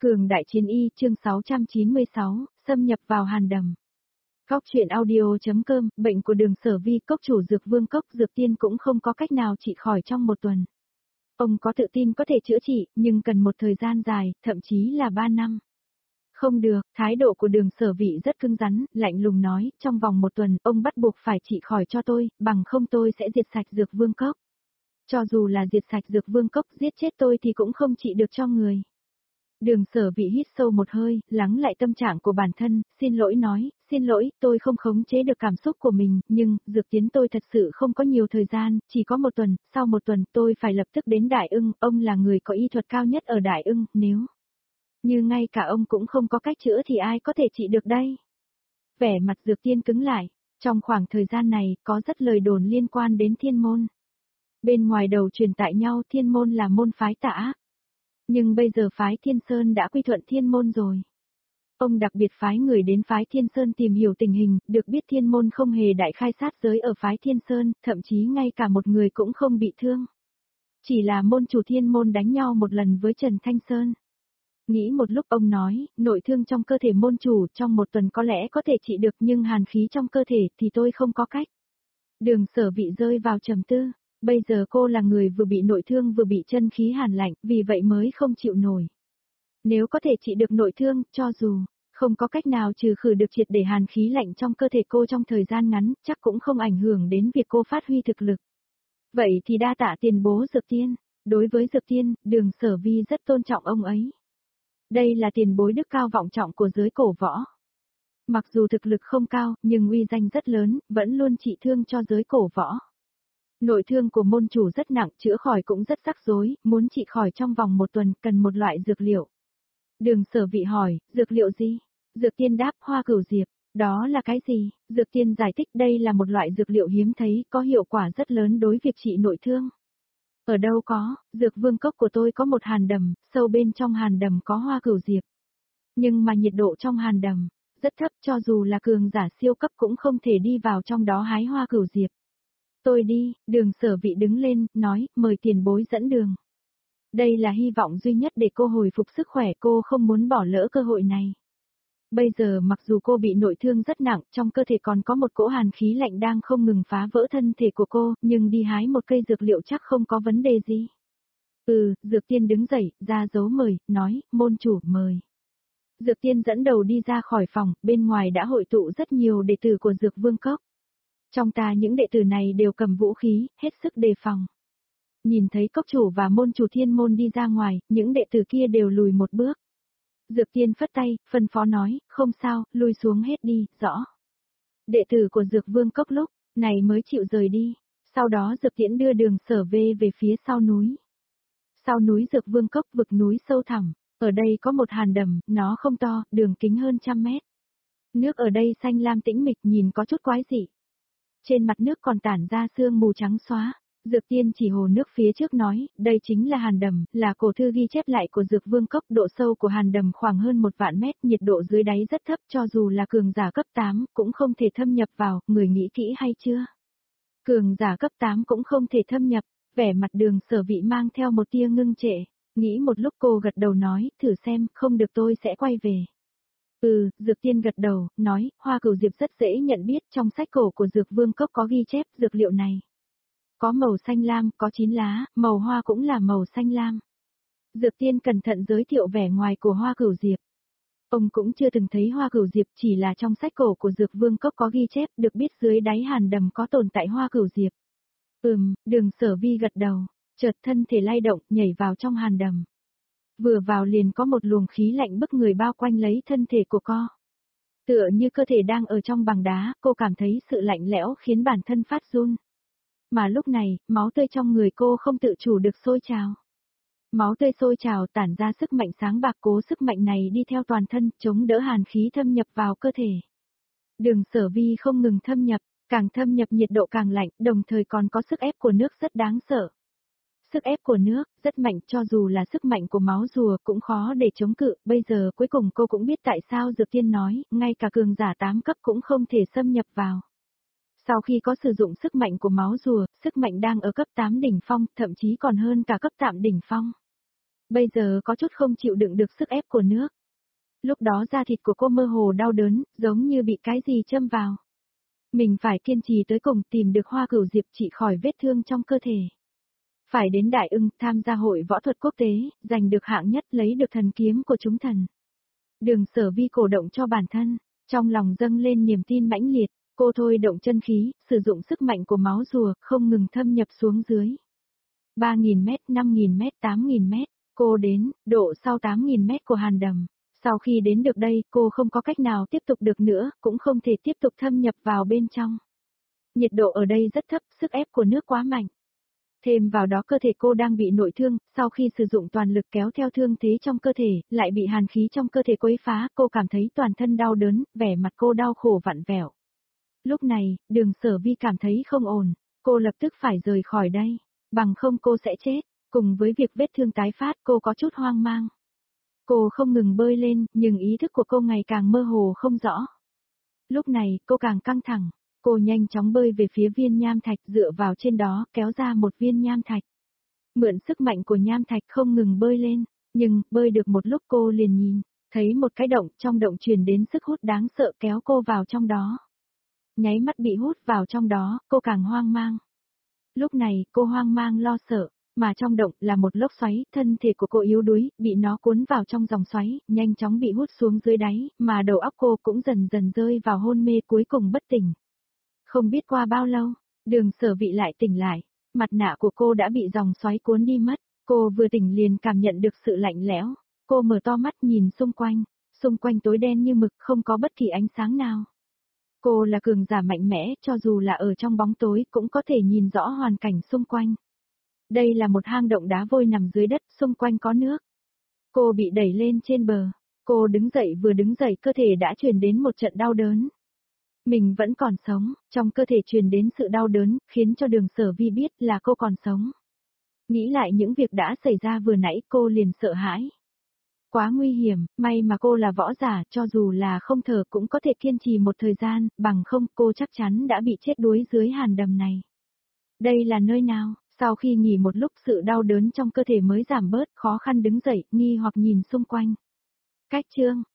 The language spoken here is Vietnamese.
Cường đại chiến y chương 696, xâm nhập vào hàn đầm. Cóc truyện audio.com, bệnh của Đường Sở Vi, cốc chủ Dược Vương Cốc Dược Tiên cũng không có cách nào trị khỏi trong một tuần. Ông có tự tin có thể chữa trị, nhưng cần một thời gian dài, thậm chí là 3 năm. Không được, thái độ của Đường Sở Vi rất cứng rắn, lạnh lùng nói, trong vòng một tuần, ông bắt buộc phải trị khỏi cho tôi, bằng không tôi sẽ diệt sạch Dược Vương Cốc. Cho dù là diệt sạch Dược Vương Cốc giết chết tôi thì cũng không trị được cho người. Đường Sở Vi hít sâu một hơi, lắng lại tâm trạng của bản thân, xin lỗi nói, xin lỗi, tôi không khống chế được cảm xúc của mình, nhưng, Dược Tiến tôi thật sự không có nhiều thời gian, chỉ có một tuần, sau một tuần tôi phải lập tức đến Đại Ưng, ông là người có y thuật cao nhất ở Đại Ưng, nếu như ngay cả ông cũng không có cách chữa thì ai có thể trị được đây? Vẻ mặt Dược Tiên cứng lại, trong khoảng thời gian này, có rất lời đồn liên quan đến thiên môn. Bên ngoài đầu truyền tại nhau thiên môn là môn phái tà ác. Nhưng bây giờ phái Thiên Sơn đã quy thuận thiên môn rồi. Ông đặc biệt phái người đến phái Thiên Sơn tìm hiểu tình hình, được biết thiên môn không hề đại khai sát giới ở phái Thiên Sơn, thậm chí ngay cả một người cũng không bị thương. Chỉ là môn chủ thiên môn đánh nhau một lần với Trần Thanh Sơn. Nghĩ một lúc ông nói, nội thương trong cơ thể môn chủ trong một tuần có lẽ có thể trị được nhưng hàn khí trong cơ thể thì tôi không có cách. Đường Sở Vi rơi vào trầm tư. Bây giờ cô là người vừa bị nội thương vừa bị chân khí hàn lạnh, vì vậy mới không chịu nổi. Nếu có thể trị được nội thương, cho dù không có cách nào trừ khử được triệt để hàn khí lạnh trong cơ thể cô trong thời gian ngắn, chắc cũng không ảnh hưởng đến việc cô phát huy thực lực. Vậy thì đa tạ tiền bố Dược Tiên. Đối với Dược Tiên, Đường Sở Vi rất tôn trọng ông ấy. Đây là tiền bối đức cao vọng trọng của giới cổ võ. Mặc dù thực lực không cao, nhưng uy danh rất lớn, vẫn luôn trị thương cho giới cổ võ. Nội thương của môn chủ rất nặng, chữa khỏi cũng rất rắc rối, muốn trị khỏi trong vòng một tuần cần một loại dược liệu. Đường Sở Vi hỏi, dược liệu gì? Dược Tiên đáp, hoa cửu diệp. Đó là cái gì? Dược Tiên giải thích đây là một loại dược liệu hiếm thấy, có hiệu quả rất lớn đối việc trị nội thương. Ở đâu có, Dược Vương Cốc của tôi có một hàn đầm, sâu bên trong hàn đầm có hoa cửu diệp. Nhưng mà nhiệt độ trong hàn đầm rất thấp, cho dù là cường giả siêu cấp cũng không thể đi vào trong đó hái hoa cửu diệp. Tôi đi, Đường Sở Vi đứng lên, nói, mời tiền bối dẫn đường. Đây là hy vọng duy nhất để cô hồi phục sức khỏe, cô không muốn bỏ lỡ cơ hội này. Bây giờ mặc dù cô bị nội thương rất nặng, trong cơ thể còn có một cỗ hàn khí lạnh đang không ngừng phá vỡ thân thể của cô, nhưng đi hái một cây dược liệu chắc không có vấn đề gì. Dược Tiên đứng dậy, ra dấu mời, nói, môn chủ, mời. Dược Tiên dẫn đầu đi ra khỏi phòng, bên ngoài đã hội tụ rất nhiều đệ tử của Dược Vương Cốc. Trong ta những đệ tử này đều cầm vũ khí, hết sức đề phòng. Nhìn thấy cốc chủ và môn chủ thiên môn đi ra ngoài, những đệ tử kia đều lùi một bước. Dược Tiên phất tay, phân phó nói, không sao, lui xuống hết đi, rõ. Đệ tử của Dược Vương Cốc lúc này mới chịu rời đi. Sau đó Dược Tiễn đưa Đường Sở Vi về phía sau núi. Sau núi Dược Vương Cốc vực núi sâu thẳm, ở đây có một hàn đầm, nó không to, đường kính hơn 100 mét. Nước ở đây xanh lam tĩnh mịch nhìn có chút quái dị. Trên mặt nước còn tản ra sương mù trắng xóa. Dược Tiên chỉ hồ nước phía trước nói, đây chính là hàn đầm, là cổ thư ghi chép lại của Dược Vương Cốc, độ sâu của hàn đầm khoảng hơn 1.000.000 mét, nhiệt độ dưới đáy rất thấp, cho dù là cường giả cấp 8, cũng không thể thâm nhập vào, người nghĩ kỹ hay chưa? Cường giả cấp 8 cũng không thể thâm nhập, vẻ mặt Đường Sở Vi mang theo một tia ngưng trệ, nghĩ một lúc cô gật đầu nói, thử xem, không được tôi sẽ quay về. Dược Tiên gật đầu, nói, hoa cửu diệp rất dễ nhận biết, trong sách cổ của Dược Vương Cốc có ghi chép dược liệu này. Có màu xanh lam, có 9 lá, màu hoa cũng là màu xanh lam. Dược Tiên cẩn thận giới thiệu vẻ ngoài của hoa cửu diệp. Ông cũng chưa từng thấy hoa cửu diệp, chỉ là trong sách cổ của Dược Vương Cốc có ghi chép, được biết dưới đáy hàn đầm có tồn tại hoa cửu diệp. Đường Sở Vi gật đầu, chợt thân thể lay động, nhảy vào trong hàn đầm. Vừa vào liền có một luồng khí lạnh bức người bao quanh lấy thân thể của cô. Tựa như cơ thể đang ở trong bằng đá, cô cảm thấy sự lạnh lẽo khiến bản thân phát run. Mà lúc này, máu tươi trong người cô không tự chủ được sôi trào. Máu tươi sôi trào tản ra sức mạnh sáng bạc, cố sức mạnh này đi theo toàn thân, chống đỡ hàn khí thâm nhập vào cơ thể. Đường Sở Vi không ngừng thâm nhập, càng thâm nhập nhiệt độ càng lạnh, đồng thời còn có sức ép của nước rất đáng sợ. Sức ép của nước, rất mạnh, cho dù là sức mạnh của máu rùa cũng khó để chống cự, bây giờ cuối cùng cô cũng biết tại sao Dược Tiên nói, ngay cả cường giả 8 cấp cũng không thể xâm nhập vào. Sau khi có sử dụng sức mạnh của máu rùa, sức mạnh đang ở cấp 8 đỉnh phong, thậm chí còn hơn cả cấp 8 đỉnh phong. Bây giờ có chút không chịu đựng được sức ép của nước. Lúc đó da thịt của cô mơ hồ đau đớn, giống như bị cái gì châm vào. Mình phải kiên trì tới cùng tìm được Hoa Cửu Diệp trị khỏi vết thương trong cơ thể. Phải đến Đại Ưng tham gia hội võ thuật quốc tế, giành được hạng nhất lấy được thần kiếm của chúng thần. Đường Sở Vi cổ động cho bản thân, trong lòng dâng lên niềm tin mãnh liệt, cô thôi động chân khí, sử dụng sức mạnh của máu rùa, không ngừng thâm nhập xuống dưới. 3.000 mét, 5.000 mét, 8.000 mét, cô đến, độ sau 8.000 mét của hàn đầm. Sau khi đến được đây, cô không có cách nào tiếp tục được nữa, cũng không thể tiếp tục thâm nhập vào bên trong. Nhiệt độ ở đây rất thấp, sức ép của nước quá mạnh. Thêm vào đó cơ thể cô đang bị nội thương, sau khi sử dụng toàn lực kéo theo thương thế trong cơ thể, lại bị hàn khí trong cơ thể quấy phá, cô cảm thấy toàn thân đau đớn, vẻ mặt cô đau khổ vặn vẹo. Lúc này, Đường Sở Vi cảm thấy không ổn, cô lập tức phải rời khỏi đây, bằng không cô sẽ chết. Cùng với việc vết thương tái phát, cô có chút hoang mang. Cô không ngừng bơi lên, nhưng ý thức của cô ngày càng mơ hồ không rõ. Lúc này, cô càng căng thẳng, cô nhanh chóng bơi về phía viên nham thạch, dựa vào trên đó, kéo ra một viên nham thạch. Mượn sức mạnh của nham thạch không ngừng bơi lên, nhưng, bơi được một lúc cô liền nhìn, thấy một cái động, trong động truyền đến sức hút đáng sợ kéo cô vào trong đó. Nháy mắt bị hút vào trong đó, cô càng hoang mang. Lúc này, cô hoang mang lo sợ, mà trong động là một lốc xoáy, thân thể của cô yếu đuối, bị nó cuốn vào trong dòng xoáy, nhanh chóng bị hút xuống dưới đáy, mà đầu óc cô cũng dần dần rơi vào hôn mê cuối cùng bất tỉnh. Không biết qua bao lâu, Đường Sở Vi lại tỉnh lại, mặt nạ của cô đã bị dòng xoáy cuốn đi mất, cô vừa tỉnh liền cảm nhận được sự lạnh lẽo, cô mở to mắt nhìn xung quanh tối đen như mực không có bất kỳ ánh sáng nào. Cô là cường giả mạnh mẽ, cho dù là ở trong bóng tối cũng có thể nhìn rõ hoàn cảnh xung quanh. Đây là một hang động đá vôi nằm dưới đất, xung quanh có nước. Cô bị đẩy lên trên bờ, cô đứng dậy vừa đứng dậy cơ thể đã truyền đến một trận đau đớn. Mình vẫn còn sống, trong cơ thể truyền đến sự đau đớn, khiến cho Đường Sở Vi biết là cô còn sống. Nghĩ lại những việc đã xảy ra vừa nãy cô liền sợ hãi. Quá nguy hiểm, may mà cô là võ giả, cho dù là không thở cũng có thể kiên trì một thời gian, bằng không cô chắc chắn đã bị chết đuối dưới hàn đầm này. Đây là nơi nào? Sau khi nghỉ một lúc sự đau đớn trong cơ thể mới giảm bớt, khó khăn đứng dậy, nghi hoặc nhìn xung quanh. Cách chương